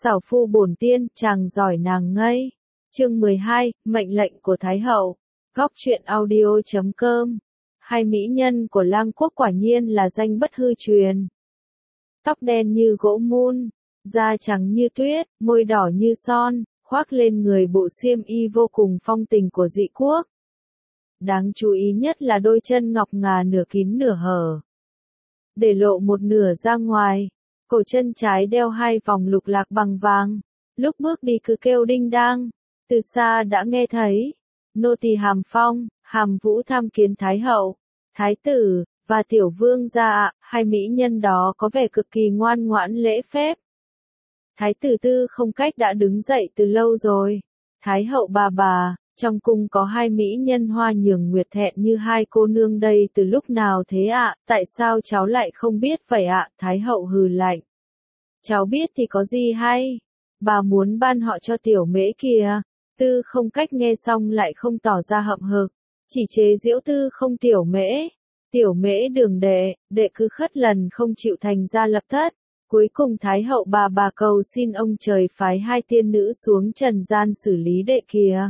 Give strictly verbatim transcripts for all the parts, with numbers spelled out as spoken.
Xảo phu bổn tiên, chàng giỏi nàng ngây. Chương mười hai, mệnh lệnh của Thái hậu. Góc truyện audio chấm com. Hai mỹ nhân của Lang quốc quả nhiên là danh bất hư truyền. Tóc đen như gỗ mun, da trắng như tuyết, môi đỏ như son, khoác lên người bộ xiêm y vô cùng phong tình của dị quốc. Đáng chú ý nhất là đôi chân ngọc ngà nửa kín nửa hở, để lộ một nửa ra ngoài. Cổ chân trái đeo hai vòng lục lạc bằng vàng, lúc bước đi cứ kêu đinh đang, từ xa đã nghe thấy. Nô tỳ Hàm Phong, Hàm Vũ tham kiến Thái hậu, Thái tử, và tiểu vương gia ạ. Hai mỹ nhân đó có vẻ cực kỳ ngoan ngoãn lễ phép. Thái tử Tư Không Cách đã đứng dậy từ lâu rồi. Thái hậu bà bà, trong cung có hai mỹ nhân Hoa Nhường Nguyệt thẹn như hai cô nương đây từ lúc nào thế ạ? Tại sao cháu lại không biết vậy ạ? Thái hậu hừ lạnh. Cháu biết thì có gì hay? Bà muốn ban họ cho tiểu mễ kìa. Tư Không Cách nghe xong lại không tỏ ra hậm hực, chỉ chế giễu Tư Không tiểu mễ. Tiểu mễ đường đệ, đệ cứ khất lần không chịu thành ra lập thất. Cuối cùng Thái hậu bà bà cầu xin ông trời phái hai tiên nữ xuống trần gian xử lý đệ kìa.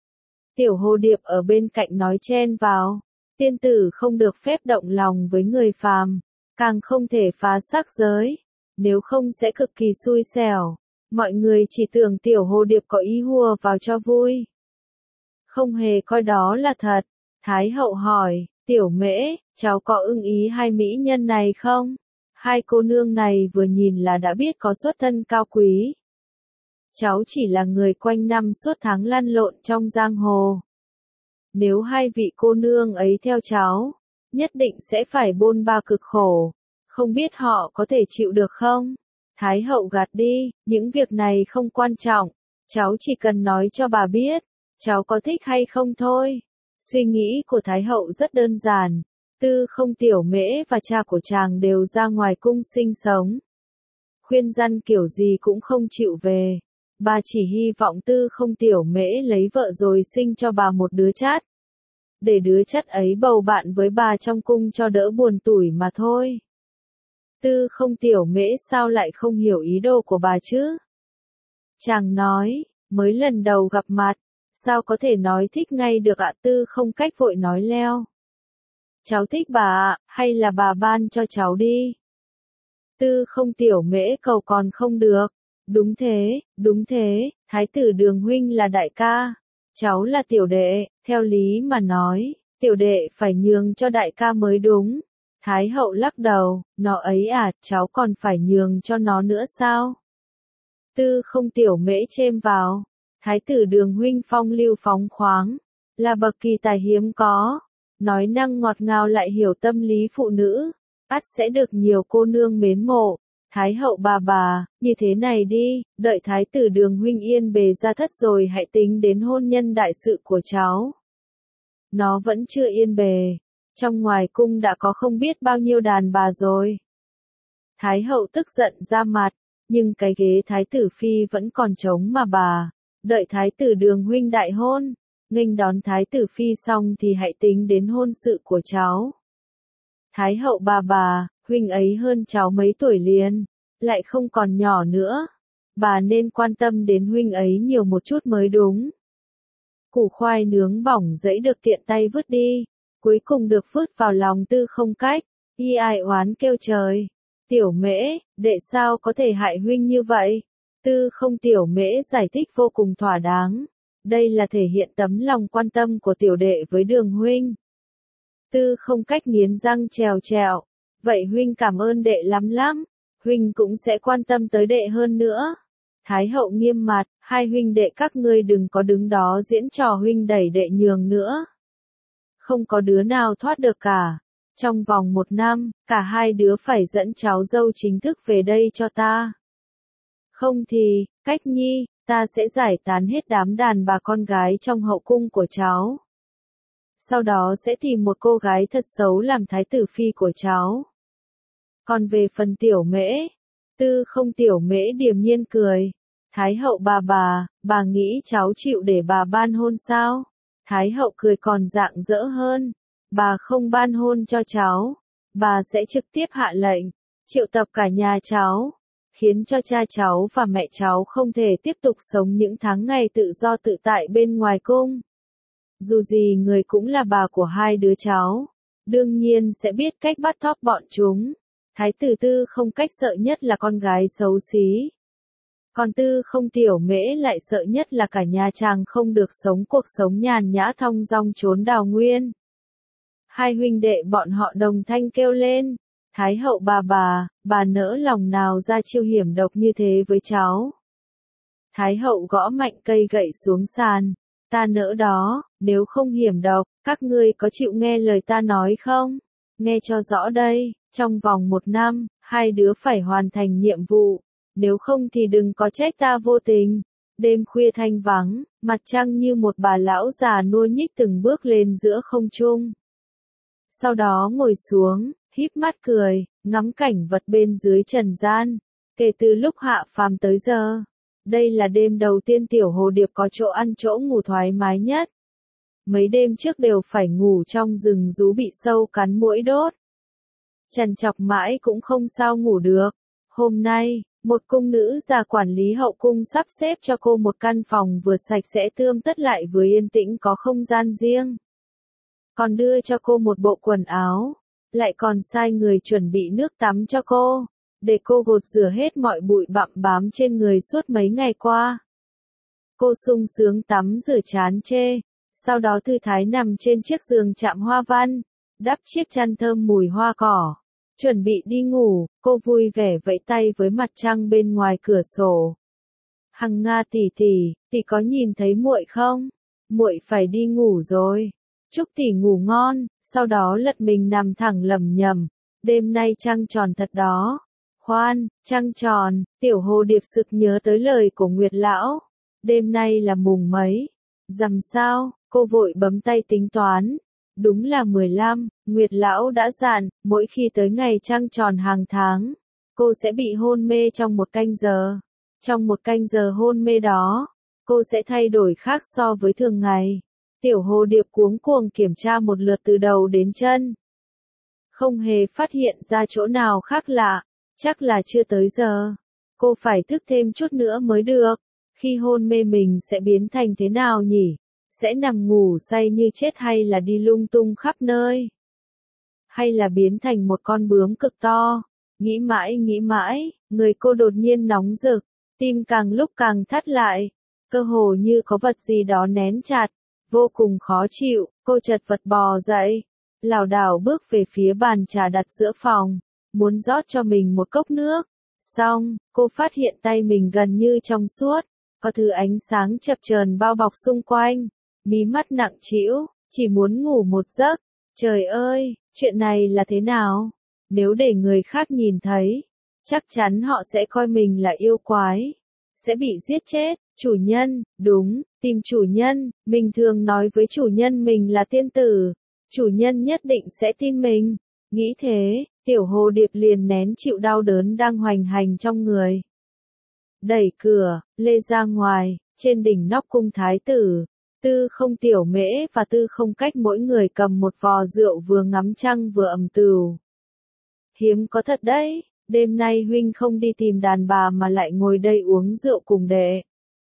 Tiểu Hồ Điệp ở bên cạnh nói chen vào. Tiên tử không được phép động lòng với người phàm, càng không thể phá sắc giới, nếu không sẽ cực kỳ xui xẻo. Mọi người chỉ tưởng Tiểu Hồ Điệp có ý hùa vào cho vui, không hề coi đó là thật. Thái hậu hỏi, tiểu mễ, cháu có ưng ý hai mỹ nhân này không? Hai cô nương này vừa nhìn là đã biết có xuất thân cao quý. Cháu chỉ là người quanh năm suốt tháng lăn lộn trong giang hồ. Nếu hai vị cô nương ấy theo cháu, nhất định sẽ phải bôn ba cực khổ. Không biết họ có thể chịu được không? Thái hậu gạt đi, những việc này không quan trọng. Cháu chỉ cần nói cho bà biết, cháu có thích hay không thôi. Suy nghĩ của Thái hậu rất đơn giản. Tư Không tiểu mễ và cha của chàng đều ra ngoài cung sinh sống. Khuyên răn kiểu gì cũng không chịu về. Bà chỉ hy vọng Tư Không tiểu mễ lấy vợ rồi sinh cho bà một đứa chát, để đứa chắt ấy bầu bạn với bà trong cung cho đỡ buồn tủi mà thôi. Tư Không tiểu mễ sao lại không hiểu ý đồ của bà chứ? Chàng nói, mới lần đầu gặp mặt, sao có thể nói thích ngay được ạ? Tư Không Cách vội nói leo. Cháu thích bà ạ, hay là bà ban cho cháu đi? Tư Không tiểu mễ cầu còn không được. Đúng thế, đúng thế, Thái tử Đường huynh là đại ca, cháu là tiểu đệ, theo lý mà nói, tiểu đệ phải nhường cho đại ca mới đúng. Thái hậu lắc đầu, nó ấy à, cháu còn phải nhường cho nó nữa sao? Tư Không tiểu mễ chêm vào, Thái tử Đường huynh phong lưu phóng khoáng, là bậc kỳ tài hiếm có, nói năng ngọt ngào lại hiểu tâm lý phụ nữ, ắt sẽ được nhiều cô nương mến mộ. Thái hậu bà bà, như thế này đi, đợi Thái tử Đường huynh yên bề gia thất rồi hãy tính đến hôn nhân đại sự của cháu. Nó vẫn chưa yên bề, trong ngoài cung đã có không biết bao nhiêu đàn bà rồi. Thái hậu tức giận ra mặt, nhưng cái ghế Thái tử phi vẫn còn trống mà bà, đợi Thái tử Đường huynh đại hôn, nghênh đón Thái tử phi xong thì hãy tính đến hôn sự của cháu. Thái hậu bà bà, huynh ấy hơn cháu mấy tuổi liền, lại không còn nhỏ nữa, bà nên quan tâm đến huynh ấy nhiều một chút mới đúng. Củ khoai nướng bỏng rẫy được tiện tay vứt đi, cuối cùng được vứt vào lòng Tư Không Cách, y ai oán kêu trời. Tiểu mễ, đệ sao có thể hại huynh như vậy? Tư Không tiểu mễ giải thích vô cùng thỏa đáng, đây là thể hiện tấm lòng quan tâm của tiểu đệ với Đường huynh. Tư Không Cách nghiến răng trèo trèo, vậy huynh cảm ơn đệ lắm lắm, huynh cũng sẽ quan tâm tới đệ hơn nữa. Thái hậu nghiêm mặt, hai huynh đệ các ngươi đừng có đứng đó diễn trò huynh đẩy đệ nhường nữa. Không có đứa nào thoát được cả. Trong vòng một năm, cả hai đứa phải dẫn cháu dâu chính thức về đây cho ta. Không thì, Cách nhi, ta sẽ giải tán hết đám đàn bà con gái trong hậu cung của cháu. Sau đó sẽ tìm một cô gái thật xấu làm thái tử phi của cháu. Còn về phần tiểu mễ, Tư Không tiểu mễ điềm nhiên cười. Thái hậu bà bà, bà nghĩ cháu chịu để bà ban hôn sao? Thái hậu cười còn rạng rỡ hơn. Bà không ban hôn cho cháu, bà sẽ trực tiếp hạ lệnh, triệu tập cả nhà cháu, khiến cho cha cháu và mẹ cháu không thể tiếp tục sống những tháng ngày tự do tự tại bên ngoài cung. Dù gì người cũng là bà của hai đứa cháu, đương nhiên sẽ biết cách bắt thóp bọn chúng. Thái tử Tư Không Cách sợ nhất là con gái xấu xí. Còn Tư Không Tiểu Mễ lại sợ nhất là cả nhà chàng không được sống cuộc sống nhàn nhã thong dong trốn đào nguyên. Hai huynh đệ bọn họ đồng thanh kêu lên, Thái hậu bà bà, bà nỡ lòng nào ra chiêu hiểm độc như thế với cháu. Thái hậu gõ mạnh cây gậy xuống sàn, ta nỡ đó, nếu không hiểm độc, các ngươi có chịu nghe lời ta nói không? Nghe cho rõ đây, trong vòng một năm, hai đứa phải hoàn thành nhiệm vụ, nếu không thì đừng có trách ta vô tình. Đêm khuya thanh vắng, mặt trăng như một bà lão già nua nhích từng bước lên giữa không trung. Sau đó ngồi xuống, híp mắt cười, ngắm cảnh vật bên dưới trần gian. Kể từ lúc hạ phàm tới giờ, đây là đêm đầu tiên tiểu hồ điệp có chỗ ăn chỗ ngủ thoải mái nhất. Mấy đêm trước đều phải ngủ trong rừng rú bị sâu cắn muỗi đốt. Trằn trọc mãi cũng không sao ngủ được. Hôm nay, một cung nữ già quản lý hậu cung sắp xếp cho cô một căn phòng vừa sạch sẽ tươm tất lại vừa yên tĩnh có không gian riêng. Còn đưa cho cô một bộ quần áo, lại còn sai người chuẩn bị nước tắm cho cô, để cô gột rửa hết mọi bụi bặm bám trên người suốt mấy ngày qua. Cô sung sướng tắm rửa chán chê, sau đó thư thái nằm trên chiếc giường chạm hoa văn, đắp chiếc chăn thơm mùi hoa cỏ. Chuẩn bị đi ngủ, cô vui vẻ vẫy tay với mặt trăng bên ngoài cửa sổ. Hằng Nga tỷ tỷ, tỷ có nhìn thấy muội không? Muội phải đi ngủ rồi. Chúc tỷ ngủ ngon, sau đó lật mình nằm thẳng lẩm nhẩm, đêm nay trăng tròn thật đó. Khoan, trăng tròn, tiểu hồ điệp sực nhớ tới lời của Nguyệt lão. Đêm nay là mùng mấy? Rằm sao? Cô vội bấm tay tính toán. Đúng là mười lăm, Nguyệt lão đã dặn, mỗi khi tới ngày trăng tròn hàng tháng, cô sẽ bị hôn mê trong một canh giờ. Trong một canh giờ hôn mê đó, cô sẽ thay đổi khác so với thường ngày. Tiểu hồ điệp cuống cuồng kiểm tra một lượt từ đầu đến chân. Không hề phát hiện ra chỗ nào khác lạ, chắc là chưa tới giờ. Cô phải thức thêm chút nữa mới được. Khi hôn mê mình sẽ biến thành thế nào nhỉ? Sẽ nằm ngủ say như chết hay là đi lung tung khắp nơi? Hay là biến thành một con bướm cực to? Nghĩ mãi nghĩ mãi, người cô đột nhiên nóng rực, tim càng lúc càng thắt lại, cơ hồ như có vật gì đó nén chặt, vô cùng khó chịu, cô chật vật bò dậy, lảo đảo bước về phía bàn trà đặt giữa phòng, muốn rót cho mình một cốc nước. Xong, cô phát hiện tay mình gần như trong suốt, có thứ ánh sáng chập chờn bao bọc xung quanh. Mí mắt nặng trĩu, chỉ muốn ngủ một giấc. Trời ơi, chuyện này là thế nào? Nếu để người khác nhìn thấy, chắc chắn họ sẽ coi mình là yêu quái, sẽ bị giết chết. Chủ nhân, đúng, tìm chủ nhân, mình thường nói với chủ nhân mình là tiên tử, chủ nhân nhất định sẽ tin mình. Nghĩ thế, tiểu hồ điệp liền nén chịu đau đớn đang hoành hành trong người. Đẩy cửa, lê ra ngoài, trên đỉnh nóc cung thái tử. Tư Không Tiểu Mễ và Tư Không Cách mỗi người cầm một vò rượu vừa ngắm trăng vừa ầm từu. Hiếm có thật đấy, đêm nay huynh không đi tìm đàn bà mà lại ngồi đây uống rượu cùng đệ.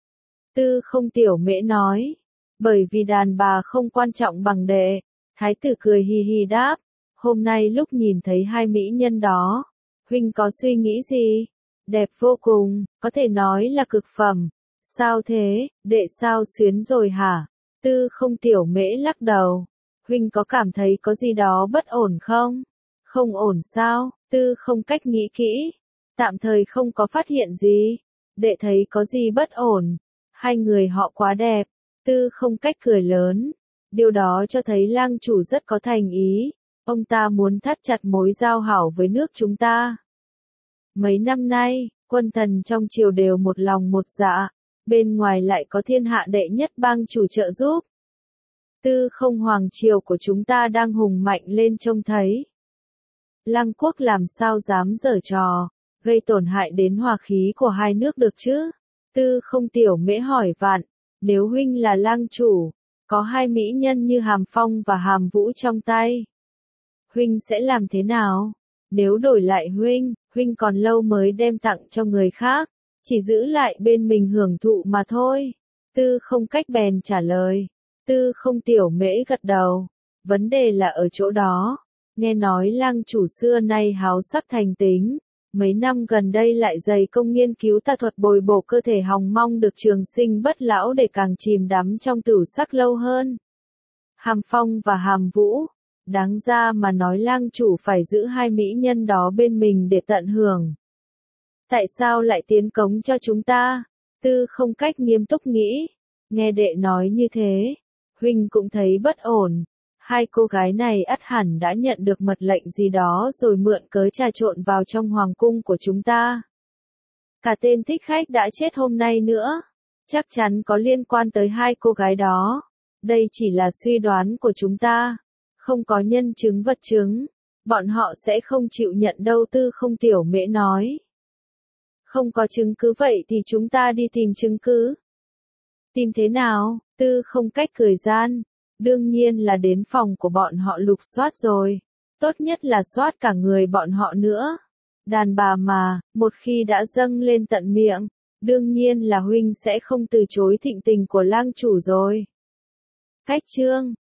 Tư Không Tiểu Mễ nói, bởi vì đàn bà không quan trọng bằng đệ. Thái tử cười hi hi đáp, hôm nay lúc nhìn thấy hai mỹ nhân đó, huynh có suy nghĩ gì? Đẹp vô cùng, có thể nói là cực phẩm. Sao thế, đệ sao xuyến rồi hả? Tư Không Tiểu Mễ lắc đầu. Huynh có cảm thấy có gì đó bất ổn không? Không ổn sao? Tư Không Cách nghĩ kỹ. Tạm thời không có phát hiện gì. Đệ thấy có gì bất ổn? Hai người họ quá đẹp. Tư Không Cách cười lớn. Điều đó cho thấy lang chủ rất có thành ý. Ông ta muốn thắt chặt mối giao hảo với nước chúng ta. Mấy năm nay, quân thần trong triều đều một lòng một dạ. Bên ngoài lại có thiên hạ đệ nhất bang chủ trợ giúp. Tư Không hoàng triều của chúng ta đang hùng mạnh lên trông thấy. Lăng quốc làm sao dám giở trò, gây tổn hại đến hòa khí của hai nước được chứ? Tư Không Tiểu Mễ hỏi vặn, nếu huynh là lang chủ, có hai mỹ nhân như Hàm Phong và Hàm Vũ trong tay, huynh sẽ làm thế nào? Nếu đổi lại huynh, huynh còn lâu mới đem tặng cho người khác, chỉ giữ lại bên mình hưởng thụ mà thôi. Tư Không Cách bèn trả lời. Tư Không Tiểu Mễ gật đầu. Vấn đề là ở chỗ đó. Nghe nói lang chủ xưa nay háo sắc thành tính. Mấy năm gần đây lại dày công nghiên cứu tà thuật bồi bổ cơ thể hòng mong được trường sinh bất lão để càng chìm đắm trong tửu sắc lâu hơn. Hàm Phong và Hàm Vũ. Đáng ra mà nói lang chủ phải giữ hai mỹ nhân đó bên mình để tận hưởng. Tại sao lại tiến cống cho chúng ta? Tư Không Cách nghiêm túc nghĩ. Nghe đệ nói như thế, huynh cũng thấy bất ổn. Hai cô gái này ắt hẳn đã nhận được mật lệnh gì đó rồi mượn cớ trà trộn vào trong hoàng cung của chúng ta. Cả tên thích khách đã chết hôm nay nữa. Chắc chắn có liên quan tới hai cô gái đó. Đây chỉ là suy đoán của chúng ta. Không có nhân chứng vật chứng. Bọn họ sẽ không chịu nhận đâu. Tư Không Tiểu Mễ nói. Không có chứng cứ vậy thì chúng ta đi tìm chứng cứ. Tìm thế nào? Tư Không Cách cười gian. Đương nhiên là đến phòng của bọn họ lục soát rồi. Tốt nhất là soát cả người bọn họ nữa. Đàn bà mà, một khi đã dâng lên tận miệng, đương nhiên là huynh sẽ không từ chối thịnh tình của lang chủ rồi. Cách chương